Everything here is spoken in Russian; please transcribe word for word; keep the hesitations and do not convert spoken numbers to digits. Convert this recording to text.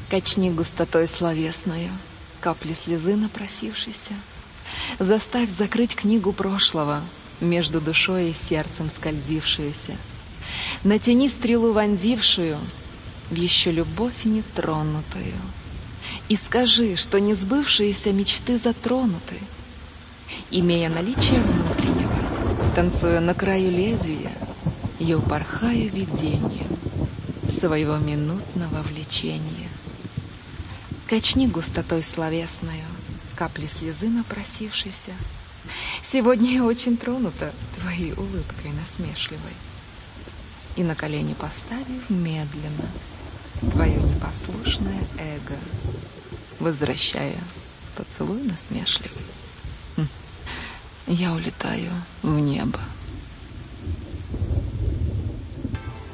Качни густотой словесною капли слезы напросившейся. Заставь закрыть книгу прошлого, между душой и сердцем скользившуюся. Натяни стрелу вонзившую в еще любовь нетронутую. И скажи, что несбывшиеся мечты затронуты. Имея наличие внутреннего, танцуя на краю лезвия, я упорхаю видением своего минутного влечения. Качни густотой словесною капли слезы напросившейся. Сегодня я очень тронута твоей улыбкой насмешливой. И на колени поставив медленно твое непослушное эго, возвращая поцелуй насмешливый, я улетаю в небо.